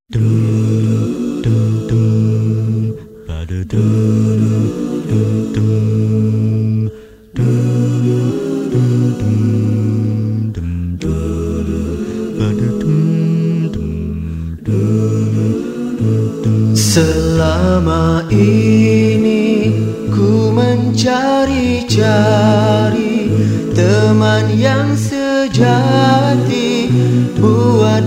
Selama ini ku mencari-cari teman yang sejati buat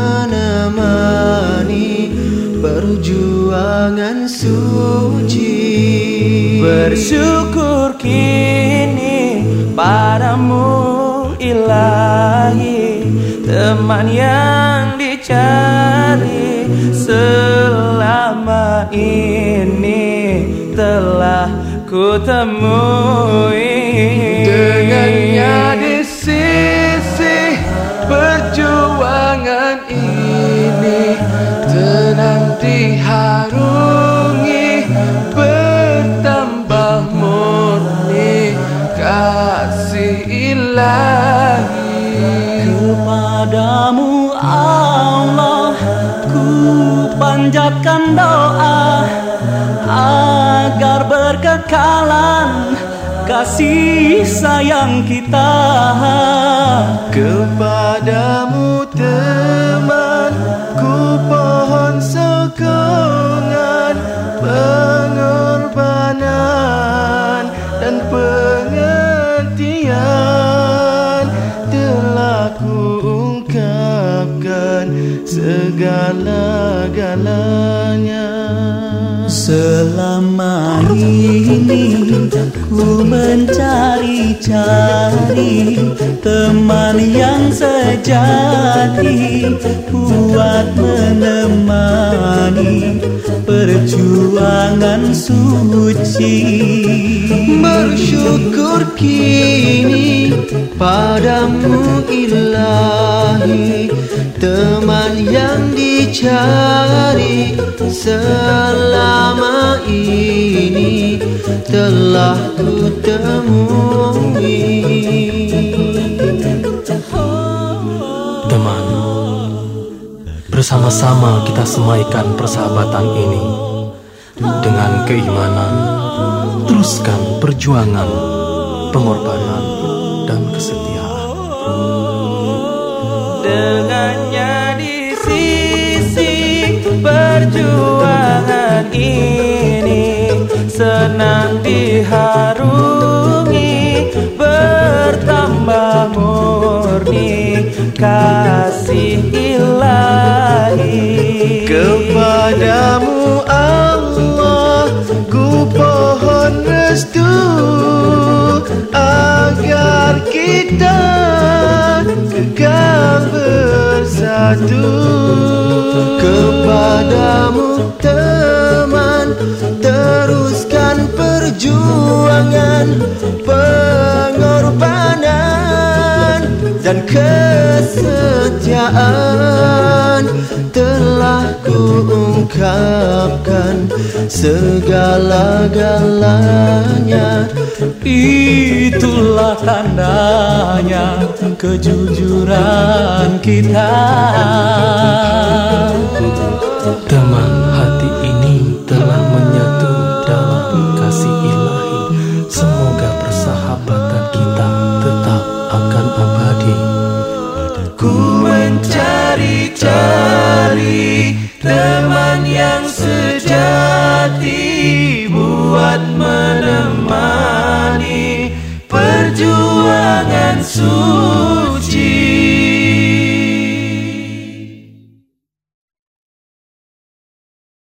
menemani perjuangan suci. Bersyukur kini padamu Ilahi, teman yang dicari selama ini telah ku temui. Dengannya di sisi perjuangan ini tenang diharungi, bertambah murni kasih Ilahi. Kepadamu Allah ku panjatkan doa agar berkekalan kasih sayang kita. Kepadamu teman ku pohon sokongan, pengorbanan dan pengertian telah ku ungkapkan segala-galanya. Selama ini ku mencari-cari teman yang sejati buat menemani perjuangan suci. Bersyukur kini padamu Ilahi, teman yang dicari selama ini telah ku temui. Teman, bersama-sama kita semaikan persahabatan ini dengan keimanan. Teruskan perjuangan, pengorbanan, dan kesetiaan. Dengannya di sisi perjuangan ini senang diharungi, bertambah murni kasih Ilahi. Kepadamu Allah ku pohon restu agar kita kekal bersatu. Kepadamu teman teruskan perjuangan, pengorbanan dan kesetiaan telah ku ungkapkan segala-galanya. Itulah tandanya kejujuran kita. Teman, hati ini telah menyatu dalam kasih Ilahi. Semoga persahabatan kita tetap akan abadi. Ku mencari-cari teman yang sejati buat menemani perjuangan suci.